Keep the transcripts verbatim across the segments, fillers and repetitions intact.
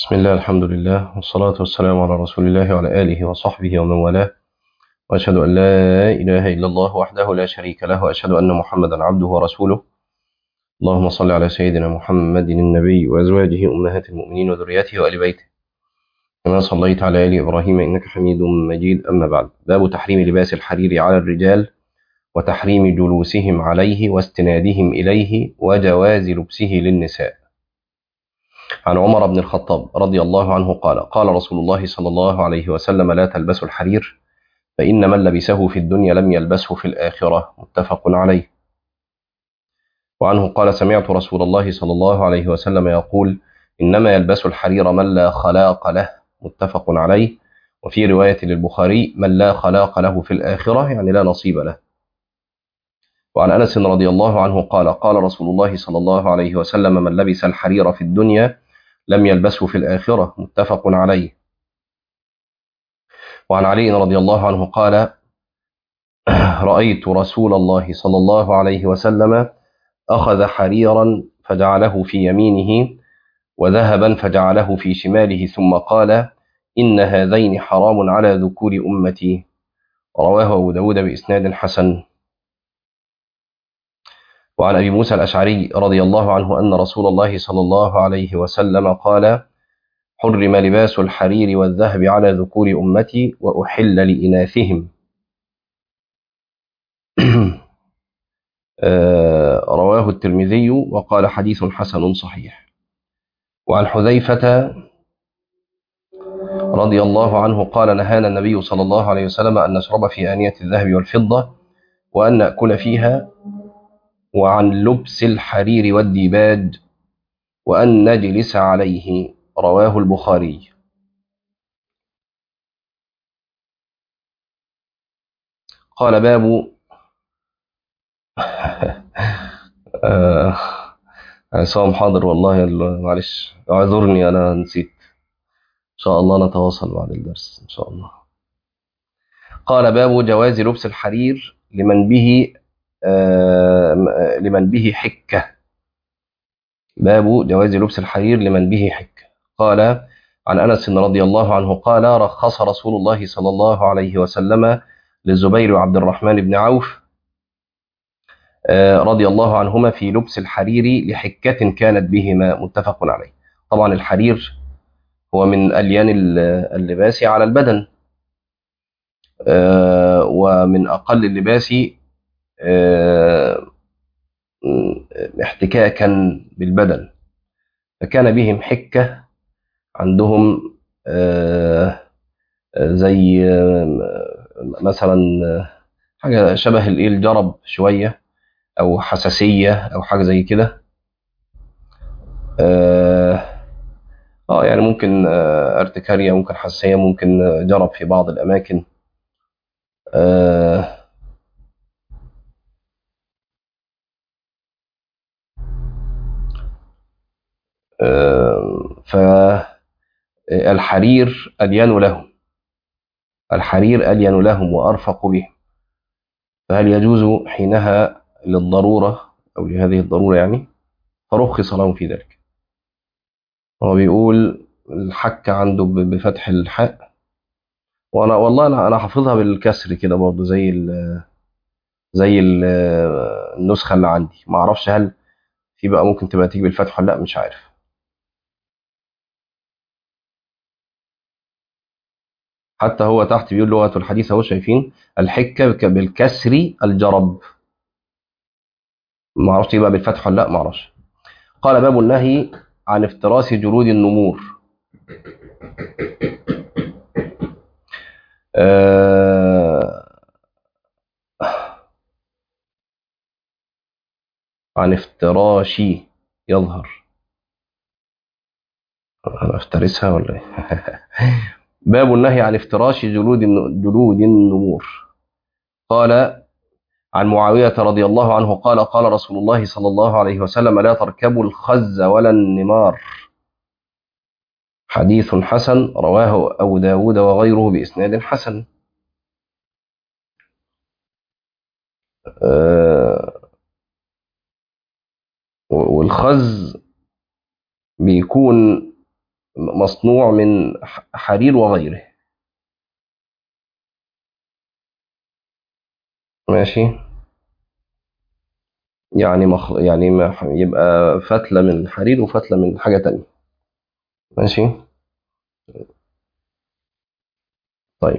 بسم الله، الحمد لله، والصلاة والسلام على رسول الله وعلى آله وصحبه ومن والاه، وأشهد أن لا إله إلا الله وحده لا شريك له، وأشهد أن محمدا عبده ورسوله. اللهم صل على سيدنا محمد النبي وأزواجه أمهات المؤمنين وذريته وآل بيته كما صليت على آل إبراهيم إنك حميد مجيد. أما بعد، باب تحريم لباس الحرير على الرجال وتحريم جلوسهم عليه واستنادهم إليه وجواز لبسه للنساء. عن عمر بن الخطاب رضي الله عنه قال: قال رسول الله صلى الله عليه وسلم: لا تلبسوا الحرير فإن من لبسه في الدنيا لم يلبسه في الآخرة. متفق عليه. وعنه قال: سمعت رسول الله صلى الله عليه وسلم يقول: إنما يلبس الحرير من لا خلاق له. متفق عليه. وفي رواية للبخاري: من لا خلاق له في الآخرة، يعني لا نصيب له. وعن أنس رضي الله عنه قال: قال رسول الله صلى الله عليه وسلم: من لبس الحرير في الدنيا لم يلبسه في الآخرة. متفق عليه. وعن علي رضي الله عنه قال: رأيت رسول الله صلى الله عليه وسلم أخذ حريرا فجعله في يمينه وذهبا فجعله في شماله، ثم قال: إن هذين حرام على ذكور أمتي. رواه أبو داود بإسناد حسن. وعن أبي موسى الأشعري رضي الله عنه أن رسول الله صلى الله عليه وسلم قال: حرم لباس الحرير والذهب على ذكور أمتي وأحل لإناثهم. رواه الترمذي وقال: حديث حسن صحيح. وعن حذيفة رضي الله عنه قال: نهانا النبي صلى الله عليه وسلم أن نشرب في آنية الذهب والفضة وأن نأكل فيها، وعن لبس الحرير والديباج، وأن نجلس عليه. رواه البخاري. قال: باب آه عصام حاضر والله، معلش اعذرني أنا نسيت. إن شاء الله نتواصل بعد الدرس إن شاء الله. قال: باب جواز لبس الحرير لمن به آه لمن به حكة. باب جواز لبس الحرير لمن به حكة. قال: عن أنس رضي الله عنه قال: رخص رسول الله صلى الله عليه وسلم للزبير وعبد الرحمن بن عوف رضي الله عنهما في لبس الحرير لحكة كانت بهما. متفق عليه. طبعا الحرير هو من أليان اللباس على البدن، ومن أقل اللباس احتكاكا بالبدن، فكان بهم حكة عندهم زي مثلا حاجة شبه الجرب شوية، أو حساسية أو حاجة زي كده. آه, آه يعني ممكن آه ارتكارية، ممكن حساسية، ممكن جرب في بعض الأماكن. آه آه فالحرير ألين لهم، الحرير ألين لهم وأرفق بهم، فهل يجوز حينها للضرورة أو لهذه الضرورة يعني، فرخص لهم في ذلك. هو بيقول الحك عنده بفتح الحاء، وانا والله انا انا حافظها بالكسر كده برضه، زي ال زي ال النسخه اللي عندي. ما اعرفش هل في بقى ممكن تبقى تيجي بالفتح ولا لا، مش عارف. حتى هو تحت بيقول لغه الحديث اهو، شايفين الحكه بالكسر الجرب. ما اعرفش تيجي بقى بالفتح ولا لا، ما اعرفش. قال: باب النهي عن افتراس جلود النمور. آه عن افتراشي يظهر، انا افترسها ولا ايه؟ باب النهي عن افتراش جلود جلود النمور. قال: عن معاوية رضي الله عنه قال: قال رسول الله صلى الله عليه وسلم: لا تركبوا الخز ولا النمار. حديث حسن. رواه أبو داود وغيره بإسناد حسن. آه والخز بيكون مصنوع من حرير وغيره. ماشي. يعني مخ... يعني ما... يبقى فتلة من حرير وفتلة من حاجة تانية. ماشي. طيب.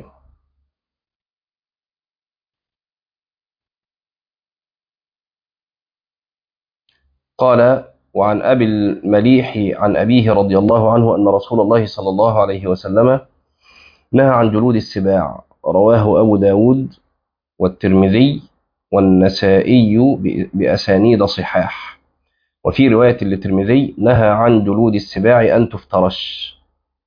قال: وعن أبي المليح عن أبيه رضي الله عنه أن رسول الله صلى الله عليه وسلم نهى عن جلود السباع. رواه أبو داود والترمذي والنسائي ب- بأسانيد صحاح. وفي رواية للترمذي: نهى عن جلود السباع أن تفترش.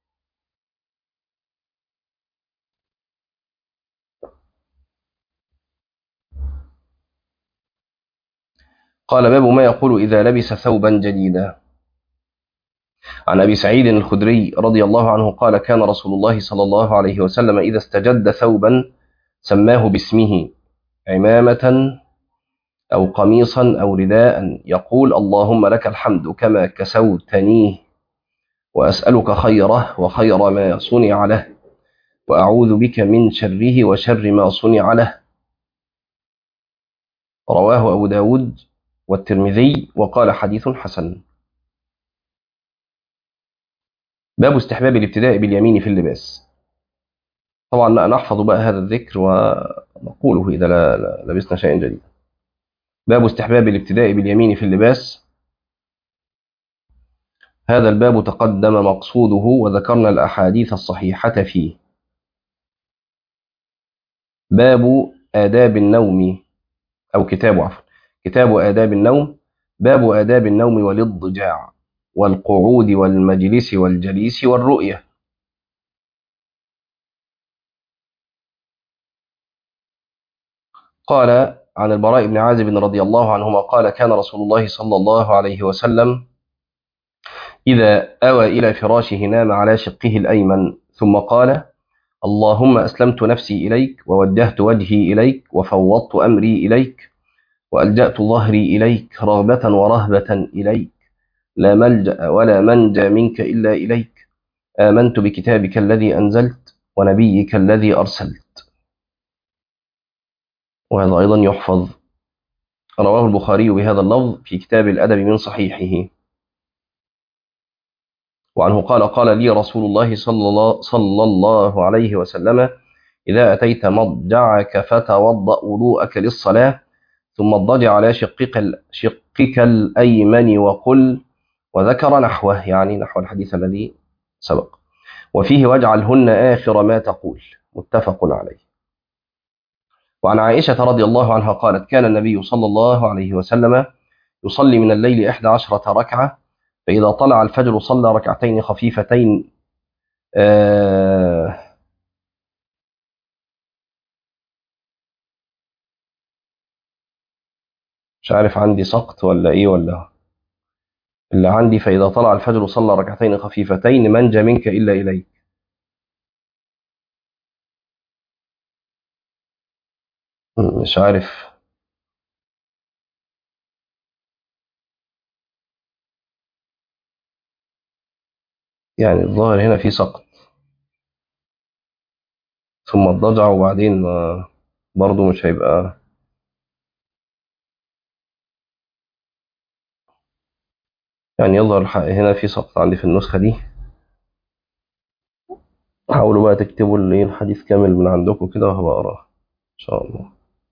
قال: باب ما يقول إذا لبس ثوبا جديدا. عن أبي سعيد الخدري رضي الله عنه قال: كان رسول الله صلى الله عليه وسلم إذا استجد ثوبا سماه باسمه، عمامة أو قميصا أو رداء، يقول: اللهم لك الحمد كما كسوتنيه، وأسألك خيره وخير ما صنع له، وأعوذ بك من شره وشر ما صنع له. رواه أبو داود والترمذي وقال: حديث حسن. باب استحباب الابتداء باليمين في اللباس. طبعا نحفظ بقى هذا الذكر ونقوله إذا لا- لا- لبسنا شيئا جديدا. باب استحباب الابتداء باليمين في اللباس. هذا الباب تقدم مقصوده وذكرنا الأحاديث الصحيحة فيه. باب آداب النوم، أو كتاب عفوا كتاب آداب النوم. باب آداب النوم والاضطجاع والقعود والمجلس والجليس والرؤية. قال: عن البراء بن عازب رضي الله عنهما قال: كان رسول الله صلى الله عليه وسلم إذا أوى إلى فراشه نام على شقه الأيمن، ثم قال: اللهم أسلمت نفسي إليك، ووجهت وجهي إليك، وفوضت أمري إليك، وألجأت ظهري إليك، رغبة ورهبة إليك، لا ملجأ ولا منجى منك إلا إليك. آمنت بكتابك الذي أنزلت، ونبيك الذي أرسلت. وهذا أيضا يحفظ. رواه البخاري بهذا اللفظ في كتاب الأدب من صحيحه. وعنه قال: قال لي رسول الله صلى الله, صلى الله عليه وسلم: إذا أتيت مضجعك فتوضأ وضوءك للصلاة، ثم اضطجع على شقك, شقك الأيمن وقل. وذكر نحوه، يعني نحو الحديث الذي سبق. وفيه: واجعلهن آخر ما تقول. متفق عليه. وعن عائشة رضي الله عنها قالت: كان النبي صلى الله عليه وسلم يصلي من الليل إحدى عشرة ركعة، فإذا طلع الفجر صلى ركعتين خفيفتين. آه مش عارف عندي سقط ولا إيه ولا اللي عندي. فإذا طلع الفجر صلى ركعتين خفيفتين من جاء منك إلا إليك. مش عارف. يعني الظاهر هنا في سقط، ثم الضجع، وبعدين آه، برضو مش هيبقى. يعني يظهر الحق هنا في سقط عندي في النسخة دي. حاولوا بقى تكتبوا اللي الحديث كامل من عندكم كده وهبقى أقراه إن شاء الله.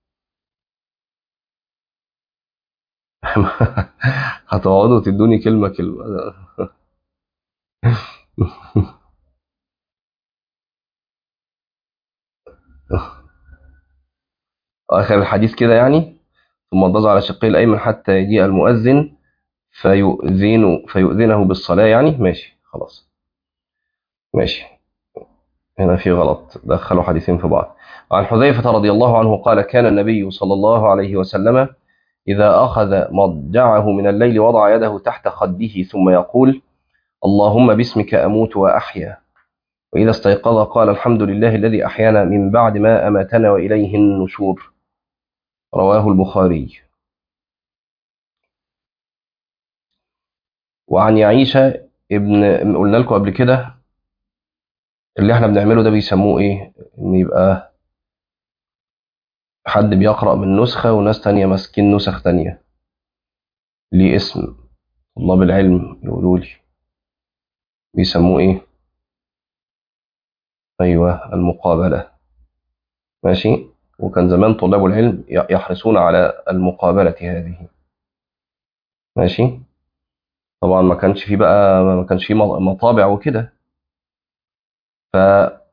هتقعدوا تدوني كلمة كلمة. آخر الحديث كده يعني: ثم اضطجع على شقه الأيمن حتى يجيء المؤذن فيؤذن فيؤذنه بالصلاة. يعني ماشي خلاص. ماشي. هنا في غلط، دخلوا حديثين في بعض. عن حذيفة رضي الله عنه قال: كان النبي صلى الله عليه وسلم إذا أخذ مضجعه من الليل وضع يده تحت خده ثم يقول: اللهم باسمك أموت وأحيا. وإذا استيقظ قال: الحمد لله الذي أحيانا من بعد ما أماتنا وإليه النشور. رواه البخاري. وعن يعيشة ابن قلنا لكم قبل كده اللي احنا بنعمله ده بيسموه ايه؟ ان يبقى حد بيقرأ من نسخة وناس تانية ماسكين نسخ تانية، ليه اسم. طلاب العلم يقولوا لي بيسموه ايه؟ ايوه، المقابلة. ماشي. وكان زمان طلاب العلم يحرصون على المقابلة هذه. ماشي. طبعا ما كانش فيه بقى ما كانش فيه مطابع وكده، فكان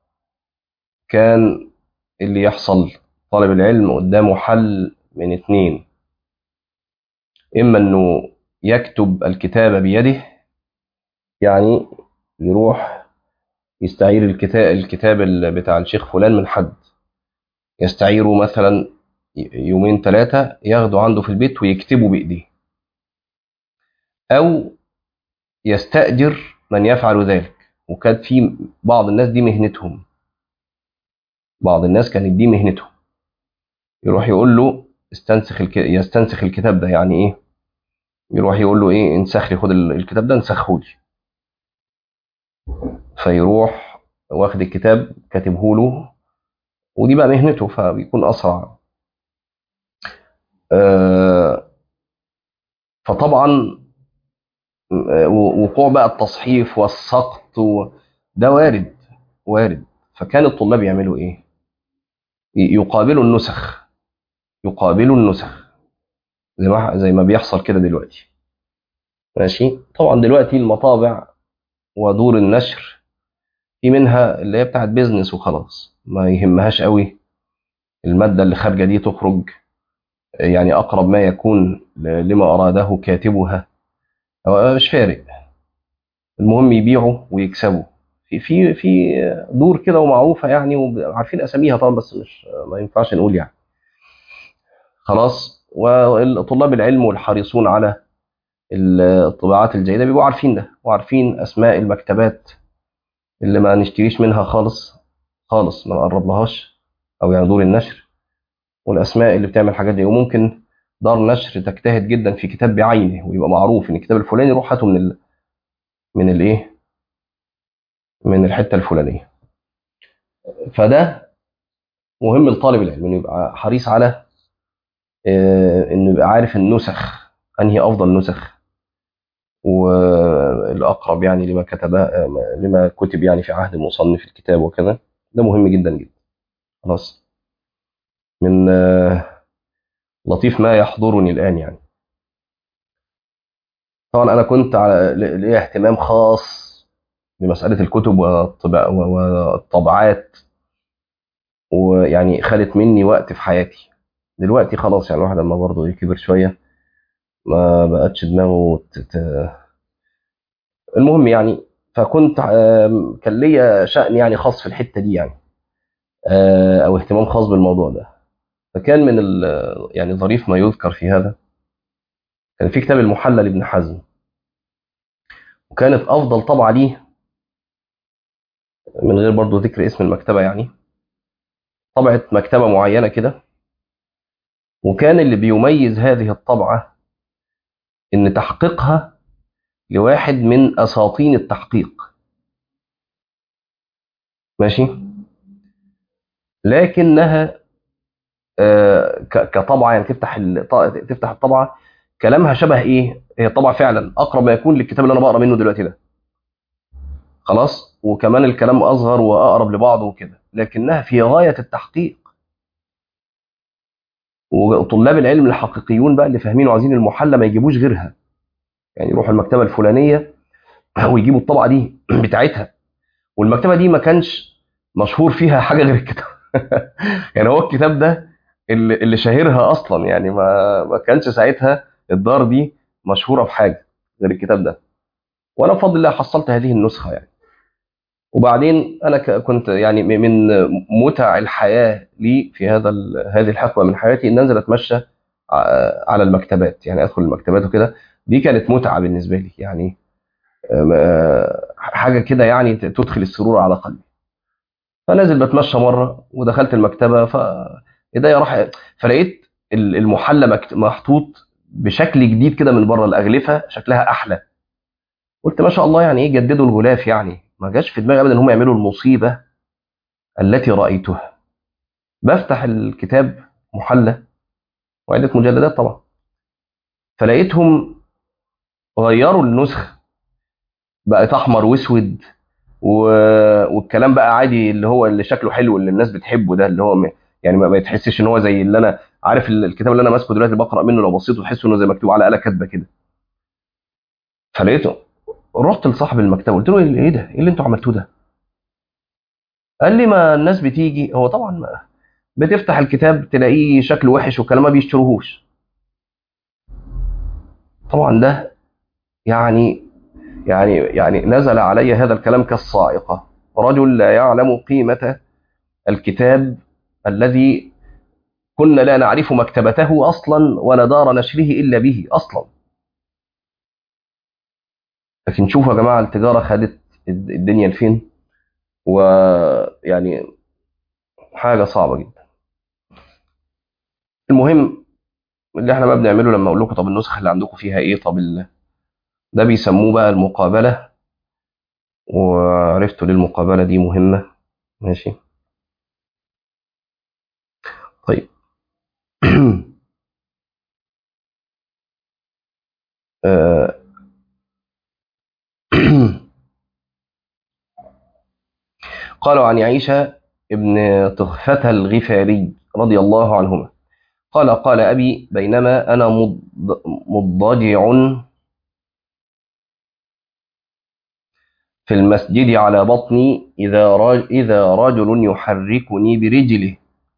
اللي يحصل طالب العلم قدامه حل من اتنين: إما إنه يكتب الكتاب بيده، يعني يروح يستعير الكتاب الكتاب ال- بتاع الشيخ فلان من حد، يستعيره مثلا يومين ثلاثة، ياخده عنده في البيت ويكتبه بإيديه، أو يستأجر من يفعل ذلك. وكانت في بعض الناس دي مهنتهم، بعض الناس كانت دي مهنتهم، يروح يقول له استنسخ الك... يستنسخ الكتاب ده. يعني ايه؟ يروح يقول له ايه، انسخ لي، خد ال- الكتاب ده انسخه لي. فيروح واخد الكتاب كاتبه له، ودي بقى مهنته فبيكون اسرع. آه فطبعا آه، وقوع بقى التصحيف والسقط و... ده وارد، وارد. فكان الطلاب يعملوا ايه؟ ي- يقابلوا النسخ، يقابلوا النسخ زي ما زي ما بيحصل كده دلوقتي. ماشي. طبعا دلوقتي المطابع ودور النشر في منها اللي هي بتاعت بيزنس وخلاص، ما يهمهاش قوي المادة اللي خارجة دي تخرج يعني أقرب ما يكون ل- لما أراده كاتبها، أو مش فارق، المهم يبيعوا ويكسبوا. في في في دور كده ومعروفة يعني، وعارفين أساميها طبعا، بس مش ما ينفعش نقول يعني. خلاص. وطلاب العلم والحريصون على الطباعات الجيدة بيبقوا عارفين ده، وعارفين أسماء المكتبات اللي ما نشتريش منها خالص، خالص ما نقرب لهاش، أو يعني دور النشر، والاسماء اللي بتعمل الحاجات دي. وممكن دار نشر تجتهد جدا في كتاب بعينه، ويبقى معروف ان الكتاب الفلاني روح هاته من ال... من الايه من الحته الفلانيه. فده مهم لطالب العلم انه يبقى حريص على آه، انه يبقى عارف النسخ، انهي افضل نسخ والاقرب يعني لما كتب آه، لما كتب يعني في عهد مصنف الكتاب وكذا. ده مهم جدا جدا. خلاص. من آه، لطيف ما يحضرني الان يعني. طبعا انا كنت على ليا اهتمام خاص بمسألة الكتب والطبع والطبعات، ويعني خدت مني وقت في حياتي. دلوقتي خلاص يعني الواحد لما برضه كبر شوية ما بقتش دماغه تت... المهم يعني. فكنت آم، كان ليا شأن يعني خاص في الحتة دي يعني، آه، أو اهتمام خاص بالموضوع ده. فكان من ال... يعني ظريف ما يذكر في هذا، كان في كتاب المحلى لابن حزم، وكانت أفضل طبعة ليه من غير برضه ذكر اسم المكتبة يعني، طبعة مكتبة معينة كده. وكان اللي بيميز هذه الطبعة إن تحقيقها لواحد من أساطين التحقيق. ماشي. لكنها آه، ك- كطبعة يعني تفتح ال- ط- تفتح الطبعة، كلامها شبه إيه؟ هي الطبعة فعلا أقرب ما يكون للكتاب اللي أنا بقرأ منه دلوقتي ده. خلاص. وكمان الكلام أصغر وأقرب لبعضه وكده، لكنها في غاية التحقيق. وطلاب العلم الحقيقيون بقى اللي فاهمين وعايزين المحلى ما يجيبوش غيرها، يعني يروحوا المكتبة الفلانية ويجيبوا الطبعة دي بتاعتها. والمكتبة دي ما كانش مشهور فيها حاجة غير الكتاب. يعني هو الكتاب ده اللي, اللي شاهرها اصلا يعني، ما ما كانش ساعتها الدار دي مشهوره بحاجه غير الكتاب ده. وانا بفضل الله حصلت هذه النسخه يعني. وبعدين انا ك- كنت يعني م- من متع الحياه لي في هذا ال- هذه الحقبه من حياتي ان انزل اتمشى ع- على المكتبات، يعني ادخل المكتبات وكده. دي كانت متعه بالنسبه لي يعني، آه، حاجه كده يعني تدخل السرور على قلبي. فنازل بتمشى مره ودخلت المكتبه، ف ايديا راح فلقيت ال- المحلى مكت- محطوط بشكل جديد كده من بره، الاغلفه شكلها احلى، قلت ما شاء الله، يعني ايه جددوا الغلاف؟ يعني ما جاش في دماغي ابدا ان هم يعملوا المصيبه التي رايتها. بفتح الكتاب محلى وعده مجلدات طبعا، فلقيتهم غيروا النسخ، بقت احمر واسود و... والكلام بقى عادي، اللي هو اللي شكله حلو اللي الناس بتحبه ده، اللي هو م... يعني ما ما يتحسش ان هو زي اللي انا عارف ال- الكتاب اللي انا ماسكه دلوقتي بقرا منه، لو بصيته تحس انه زي مكتوب على آلة كاتبه كده. فلقيته، رحت لصاحب المكتبه قلت له ايه إيه ده؟ ايه اللي انتوا عملتوه ده؟ قال لي ما الناس بتيجي، هو طبعا ما بتفتح الكتاب تلاقيه شكله وحش والكلام، ما بيشتروهوش. طبعا ده يعني يعني يعني نزل علي هذا الكلام كالصاعقه. رجل لا يعلم قيمه الكتاب الذي كنا لا نعرف مكتبته اصلا ولا دار نشره الا به اصلا. لكن شوفوا يا جماعه التجاره خدت الدنيا لفين، ويعني حاجه صعبه جدا. المهم، اللي احنا ما بنعمله لما اقول لكم طب النسخه اللي عندكم فيها ايه، طب ال... ده بيسموه بقى المقابله، وعرفتوا ليه المقابله دي مهمه. ماشي. طيب. آه، قالوا عن عيسى ابن طغفة الغفاري رضي الله عنهما قال قال أبي بينما أنا مض- مضطجع في المسجد على بطني إذا رج- إذا رجل يحركني برجله،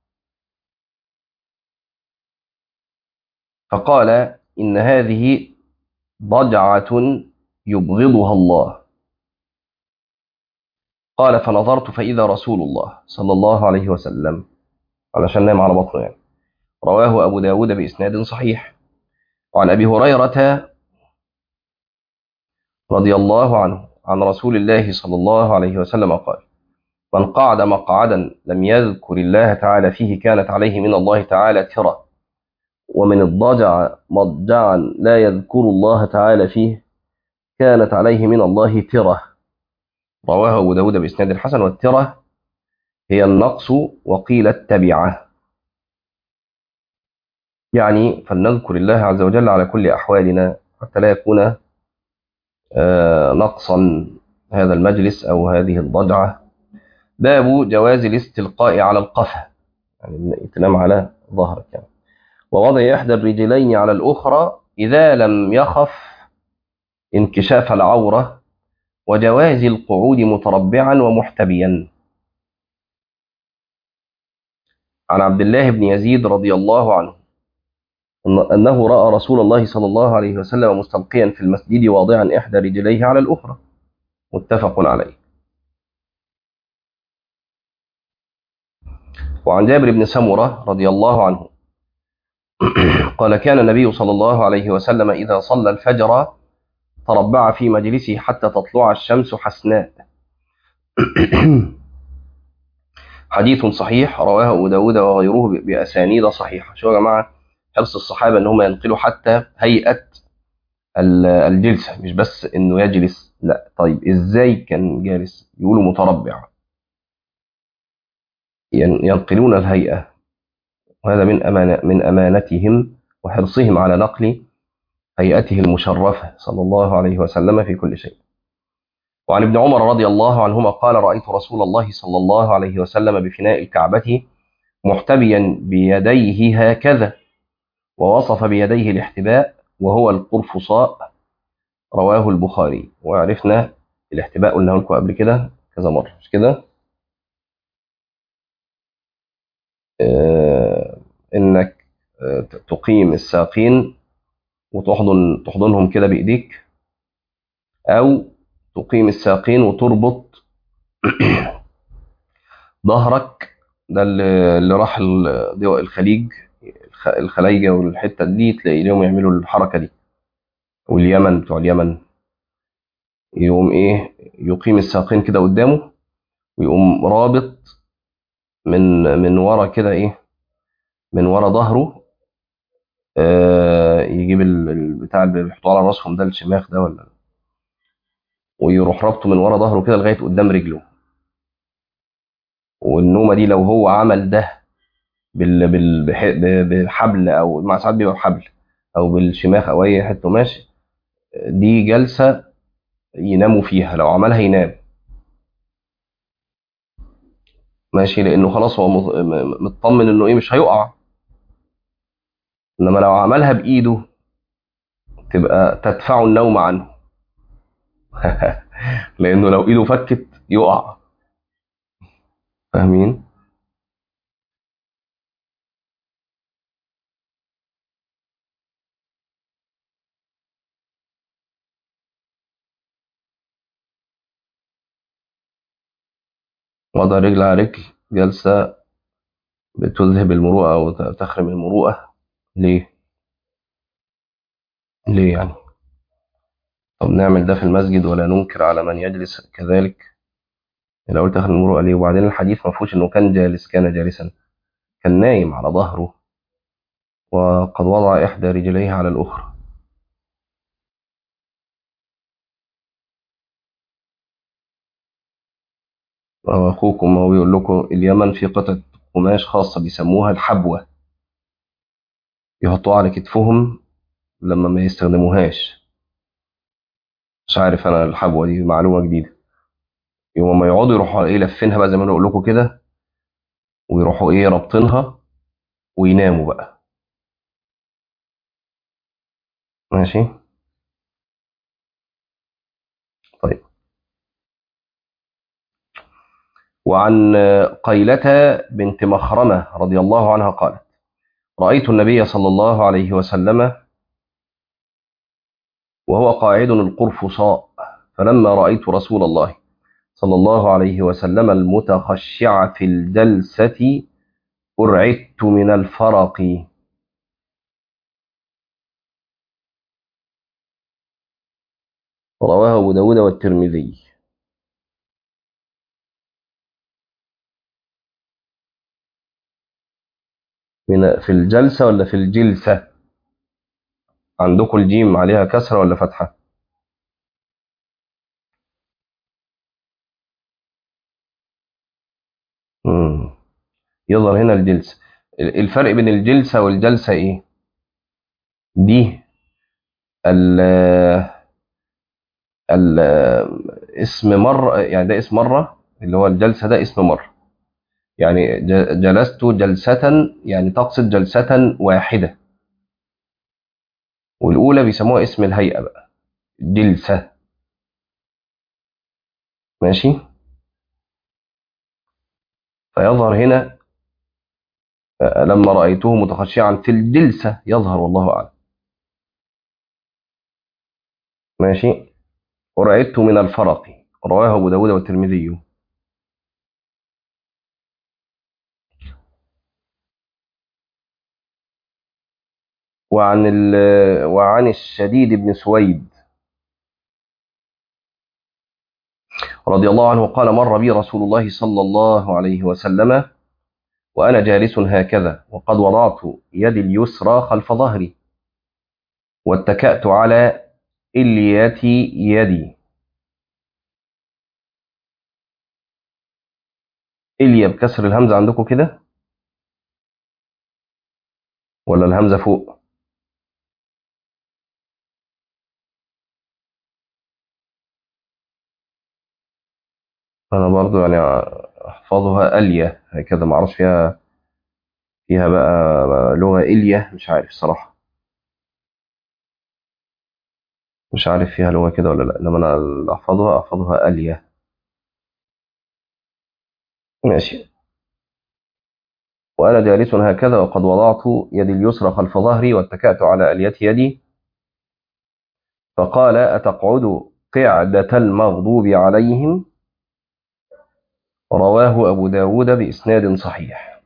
فقال إن هذه ضجعة يبغضها الله. قال فنظرت فإذا رسول الله صلى الله عليه وسلم، علشان نام على بطنه يعني. رواه أبو داود بإسناد صحيح. وعن أبي هريرة رضي الله عنه عن رسول الله صلى الله عليه وسلم قال من قعد مقعدا لم يذكر الله تعالى فيه كانت عليه من الله تعالى ترة، ومن اضطجع مضجعا لا يذكر الله تعالى فيه كانت عليه من الله ترة. رواه أبو داود بإسناد حسن. والترة هي النقص وقيل التبعة، يعني فلنذكر الله عز وجل على كل أحوالنا حتى لا يكون آه، نقصا هذا المجلس أو هذه الضجعة. باب جواز الاستلقاء على القفا، يعني تنام على ظهرك يعني. ووضع إحدى الرجلين على الأخرى إذا لم يخف انكشاف العورة. وجواز القعود متربعا ومحتبيا. عن عبد الله بن يزيد رضي الله عنه أن- أنه رأى رسول الله صلى الله عليه وسلم مستلقيا في المسجد واضعا إحدى رجليه على الأخرى. متفق عليه. وعن جابر بن سمرة رضي الله عنه قال كان النبي صلى الله عليه وسلم إذا صلى الفجر تربع في مجلسه حتى تطلع الشمس حسناء. حديث صحيح رواه أبو داود وغيره بأسانيد صحيحة. شو يا جماعة حرص الصحابة إن هم ينقلوا حتى هيئة ال- الجلسة، مش بس إنه يجلس، لا طيب إزاي كان جالس؟ يقولوا متربع، ين- ينقلون الهيئة. وهذا من أمانة من أمانتهم وحرصهم على نقل هيئته المشرفة صلى الله عليه وسلم في كل شيء. وعن ابن عمر رضي الله عنهما قال رأيت رسول الله صلى الله عليه وسلم بفناء الكعبة محتبيا بيديه هكذا، ووصف بيديه الاحتباء وهو القرفصاء. رواه البخاري. وعرفنا الاحتباء قلنا لكم قبل كده كذا مرة، مش كده؟ آه انك آه تقيم الساقين وتحضن تحضنهم كده بايديك، او تقيم الساقين وتربط ظهرك. ده اللي اللي راح ال- دول الخليج، الخ- الخلايجة والحتة دي تلاقي لهم يعملوا الحركة دي. واليمن، بتوع اليمن، يقوم ايه يقيم الساقين كده قدامه، ويقوم رابط من من ورا كده ايه، من ورا ظهره. آه يجيب ال- البتاع اللي بيحطوه على راسهم ده، الشماخ ده ولا ويروح ربطه من ورا ظهره كده لغايه قدام رجله. والنومه دي لو هو عمل ده بال... بال... بح... ب- بحبل، او مع ساعات بيبقى بحبل او بالشماخ او اي حته قماش، دي جلسه يناموا فيها. لو عملها ينام ماشي، لانه خلاص هو مط- م- مطمن انه ايه مش هيقع. انما لو عملها بايده تبقى تدفع النوم عنه. لانه لو ايده فكت يقع. فاهمين؟ وضع رجل على رجل جلسه بتذهب المروءه او ت- تخرم المروءه. ليه؟ ليه يعني؟ طب نعمل ده في المسجد ولا ننكر على من يجلس كذلك؟ لو قلت تخرم المروءه ليه؟ وبعدين الحديث ما فيهوش انه كان جالس، كان جالسا، كان نايم على ظهره وقد وضع احدى رجليه على الاخرى. واخوكم هو بيقول لكم اليمن في قطعه قماش خاصه بيسموها الحبوه، يحطوها على كتفهم لما ما يستخدموهاش. مش عارف انا الحبوه دي معلومه جديده. يوم ما يقعدوا يروحوا ايه لفينها بقى زي ما انا بقول لكم كده، ويروحوا ايه رابطينها ويناموا بقى. ماشي. طيب. وعن قيلة بنت مخرمة رضي الله عنها قالت: رأيت النبي صلى الله عليه وسلم وهو قاعد القرفصاء، فلما رأيت رسول الله صلى الله عليه وسلم المتخشع في الجلسة أرعدت من الفرق. رواه أبو داود والترمذي. من في الجلسة ولا في الجلسة؟ عندكم الجيم عليها كسرة ولا فتحة؟ مم. يظهر هنا الجلسة. الفرق بين الجلسة والجلسة إيه؟ دي ال ال اسم مرة، يعني ده اسم مرة، اللي هو الجلسة ده اسم مرة. يعني ج- جلست جلسة، يعني تقصد جلسة واحدة. والأولى بيسموها اسم الهيئة بقى، جلسة. ماشي. فيظهر هنا آه، لما رأيته متخشعا في الجلسة يظهر، والله أعلم. ماشي. ورأيت من الفرق. رواه أبو داود والترمذي. وعن ال وعن الشديد بن سويد رضي الله عنه قال: مر بي رسول الله صلى الله عليه وسلم وأنا جالس هكذا، وقد وضعت يدي اليسرى خلف ظهري واتكأت على إلية يدي. إلية بكسر الهمزة عندكم كده ولا الهمزة فوق؟ أنا برضو يعني أحفظها ألية هكذا، ما أعرفش فيها فيها بقى لغة إلية، مش عارف صراحة. مش عارف فيها لغة كده ولا لا، إنما أنا اللي أحفظها أحفظها ألية. ماشي. وأنا جالس هكذا وقد وضعت يدي اليسرى خلف ظهري واتكأت على ألية يدي، فقال: أتقعد قعدة المغضوب عليهم؟ رواه أبو داود بإسناد صحيح.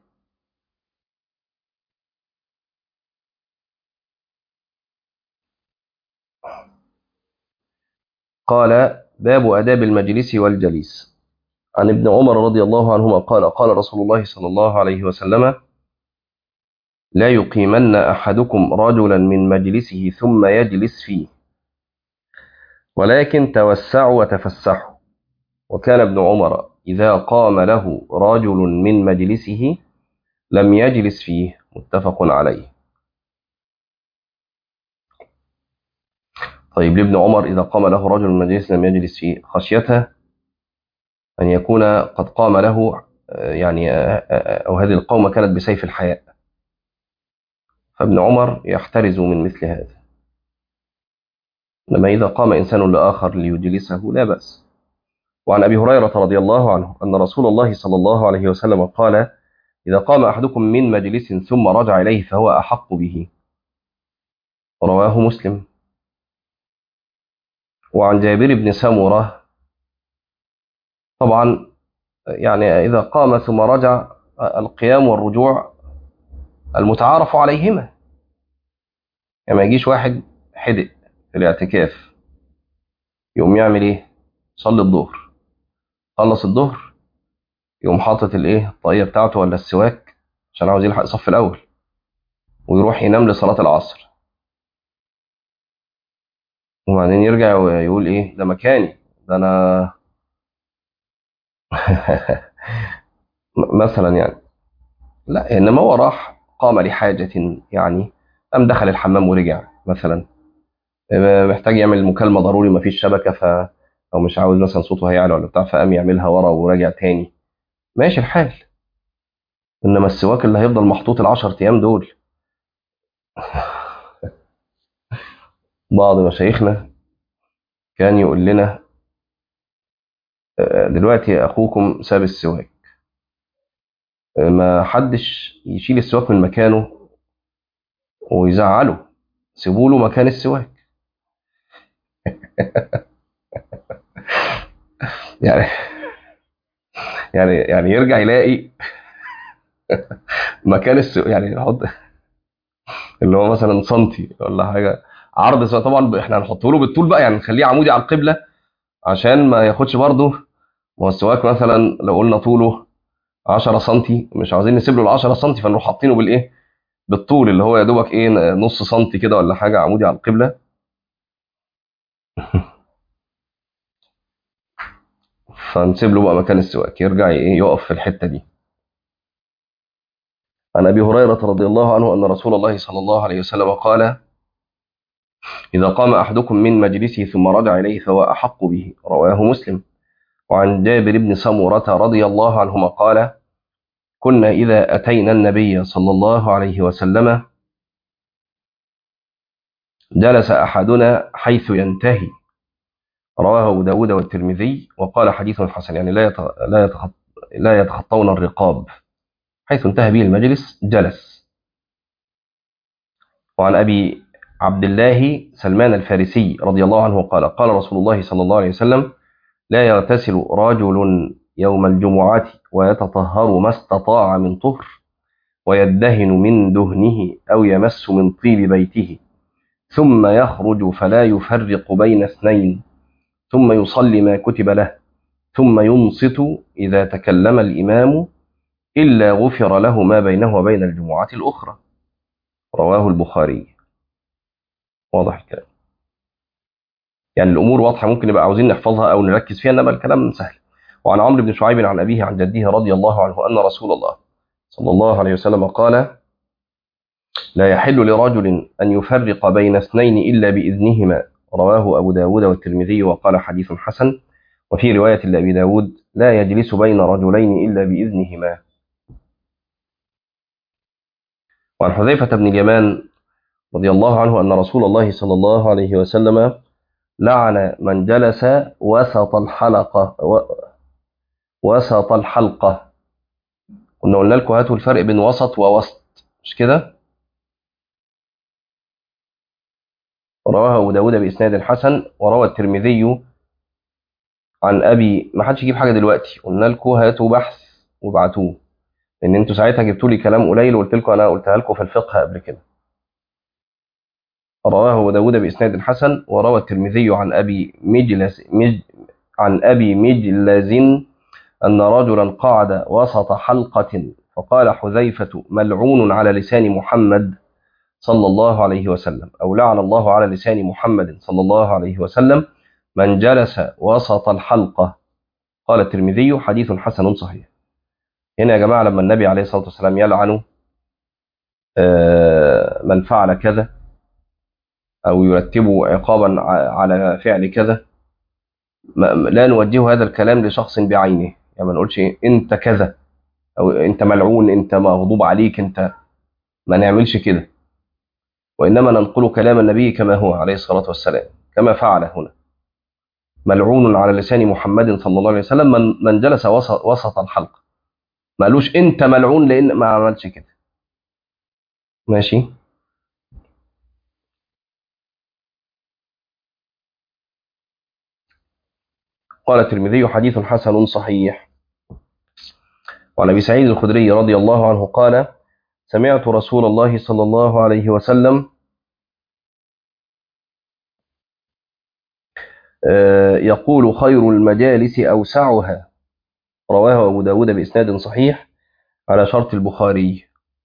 قال: باب آداب المجلس والجليس. عن ابن عمر رضي الله عنهما قال: قال رسول الله صلى الله عليه وسلم: لا يقيمن أحدكم رجلا من مجلسه ثم يجلس فيه، ولكن توسعوا وتفسحوا. وكان ابن عمر إذا قام له رجل من مجلسه لم يجلس فيه. متفق عليه. طيب لابن عمر إذا قام له رجل من مجلس لم يجلس فيه؟ خشيته أن يكون قد قام له يعني أو هذه القومة كانت بسيف الحياء، فابن عمر يحترز من مثل هذا. لما إذا قام إنسان لآخر ليجلسه لا بأس. وعن أبي هريرة رضي الله عنه أن رسول الله صلى الله عليه وسلم قال: إذا قام أحدكم من مجلس ثم رجع إليه فهو أحق به. رواه مسلم. وعن جابر بن سمرة طبعا يعني إذا قام ثم رجع، القيام والرجوع المتعارف عليهما. يعني ما يجيش واحد حدق في الاعتكاف يقوم يعمل إيه؟ صلي الظهر، خلص الظهر يقوم حاطط الإيه الطاقية بتاعته ولا السواك عشان عاوز يلحق الصف الأول ويروح ينام لصلاة العصر، وبعدين يرجع ويقول إيه ده مكاني ده أنا مثلا يعني. لا، إنما هو راح قام لحاجة يعني، قام دخل الحمام ورجع مثلا، محتاج يعمل مكالمة ضروري مفيش شبكة، ف أو مش عاوز مثلا صوته هيعلى ولا بتاع فقام يعملها ورا وراجع تاني، ماشي الحال. إنما السواك اللي هيفضل محطوط العشر أيام دول. بعض مشايخنا كان يقول لنا دلوقتي أخوكم ساب السواك، ما حدش يشيل السواك من مكانه ويزعله، سيبوا له مكان السواك. يعني يعني يعني يرجع يلاقي مكان السواك، يعني يحط اللي هو مثلا سنتي ولا حاجه عرض سواك. طبعا احنا هنحطه له بالطول بقى، يعني نخليه عمودي على القبله عشان ما ياخدش برضه. ما هو السواك مثلا لو قلنا طوله عشرة سنتي، مش عاوزين نسيب له ال عشرة سنتي، فنروح حاطينه بالايه بالطول اللي هو يا دوبك ايه نص سنتي كده ولا حاجه عمودي على القبله. فنسيب له بقى مكان السواك يرجع ايه يقف في الحته دي. عن ابي هريره رضي الله عنه ان رسول الله صلى الله عليه وسلم قال: اذا قام احدكم من مجلسه ثم رجع اليه فهو احق به. رواه مسلم. وعن جابر بن سمرة رضي الله عنهما قال: كنا إذا أتينا النبي صلى الله عليه وسلم جلس أحدنا حيث ينتهي. رواه أبو داود والترمذي وقال حديث حسن. يعني لا يت- لا يتخط لا يتخطون الرقاب، حيث انتهى به المجلس جلس. وعن أبي عبد الله سلمان الفارسي رضي الله عنه قال: قال رسول الله صلى الله عليه وسلم: لا يغتسل رجل يوم الجمعة ويتطهر ما استطاع من طهر ويدهن من دهنه أو يمس من طيب بيته ثم يخرج فلا يفرق بين اثنين ثم يصلي ما كتب له ثم ينصت إذا تكلم الإمام إلا غفر له ما بينه وبين الجمعة الأخرى. رواه البخاري. واضح الكلام؟ يعني الأمور واضحة، ممكن نبقى عاوزين نحفظها أو نركز فيها، إنما الكلام سهل. وعن عمرو بن شعيب عن أبيه عن جده رضي الله عنه أن رسول الله صلى الله عليه وسلم قال: لا يحل لرجل أن يفرق بين اثنين إلا بإذنهما. رواه أبو داود والترمذي وقال حديث حسن. وفي رواية لأبي داود: لا يجلس بين رجلين إلا بإذنهما. وعن حذيفة بن اليمان رضي الله عنه أن رسول الله صلى الله عليه وسلم لعن من جلس وسط الحلقة و... وسط الحلقة. كنا قلنا لكم هاتوا الفرق بين وسط ووسط، مش كده؟ رواه أبو داود بإسناد حسن. وروى الترمذي عن أبي، ما حدش يجيب حاجة دلوقتي، قلنا لكم هاتوا بحث وابعتوه، لأن أنتوا ساعتها جبتوا لي كلام قليل وقلت لكم أنا قلتها لكم في الفقه قبل كده. رواه أبو داود بإسناد حسن. وروى الترمذي عن أبي مجلس مج عن أبي مجلز أن رجلا قعد وسط حلقة فقال حذيفة: ملعون على لسان محمد صلى الله عليه وسلم، أو لعن الله على لسان محمد صلى الله عليه وسلم من جلس وسط الحلقة. قال الترمذي حديث حسن صحيح. هنا يا جماعة لما النبي عليه الصلاة والسلام يلعن من فعل كذا أو يرتب عقابا على فعل كذا، لا نوجه هذا الكلام لشخص بعينه، يعني ما نقولش أنت كذا أو أنت ملعون، أنت مغضوب عليك، أنت، ما نعملش كده، وإنما ننقل كلام النبي كما هو عليه الصلاة والسلام، كما فعل هنا. ملعون على لسان محمد صلى الله عليه وسلم من, من جلس وسط, وسط الحلقة. ما قالوش أنت ملعون لأن ما عملش كده. ماشي. قال الترمذي حديث حسن صحيح. وعن أبي سعيد الخدري رضي الله عنه قال سمعت رسول الله صلى الله عليه وسلم يقول خير المجالس أوسعها. رواه أبو داود بإسناد صحيح على شرط البخاري.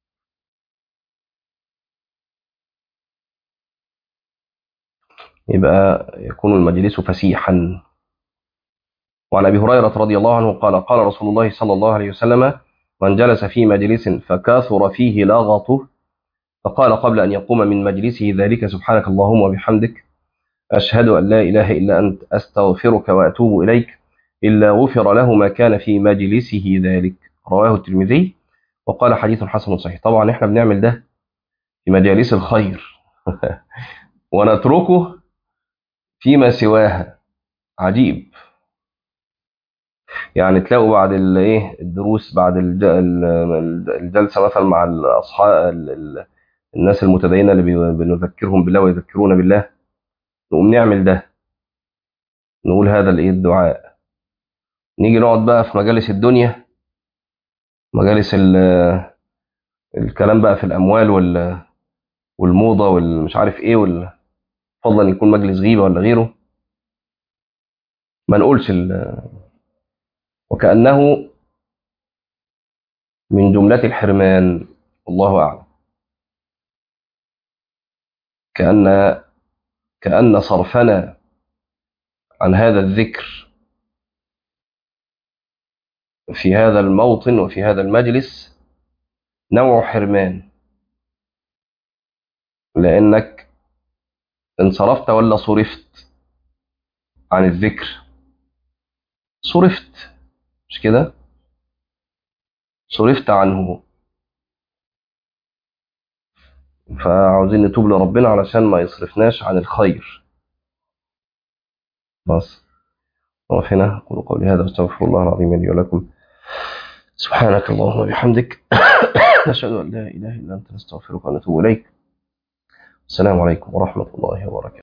يبقى يكون المجلس فسيحا. وعن أبي هريرة رضي الله عنه قال قال رسول الله صلى الله عليه وسلم من جلس في مجلس فكاثر فيه لغطه فقال قبل أن يقوم من مجلسه ذلك سبحانك اللهم وبحمدك أشهد أن لا إله إلا أنت أستغفرك وأتوب إليك إلا غفر له ما كان في مجلسه ذلك. رواه الترمذي وقال حديث حسن صحيح. طبعا احنا بنعمل ده في مجالس الخير ونتركه فيما سواها. عجيب. يعني تلاقوا بعد الايه الدروس، بعد الج- ال- الجلسه مثلا مع الاصحاب، الناس المتدينه اللي بي- بنذكرهم بالله ويذكرون بالله، نقوم نعمل ده، نقول هذا الايه الدعاء. نيجي نقعد بقى في مجالس الدنيا، مجالس ال- الكلام بقى في الاموال وال- والموضه والمش عارف ايه وال- فضلا يكون مجلس غيبه ولا غيره، ما نقولش ال- وكانه من جمله الحرمان. الله اعلم. كأن كأن صرفنا عن هذا الذكر في هذا الموطن وفي هذا المجلس نوع حرمان، لأنك انصرفت ولا صرفت عن الذكر؟ صرفت، مش كده؟ صرفت عنه. فعاوزين نتوب لربنا علشان ما يصرفناش عن الخير. بس وقف هنا. أقول قولي هذا واستغفر الله العظيم لي ولكم. سبحانك اللهم وبحمدك نشهد أن لا إله إلا أنت نستغفرك ونتوب إليك. السلام عليكم ورحمة الله وبركاته.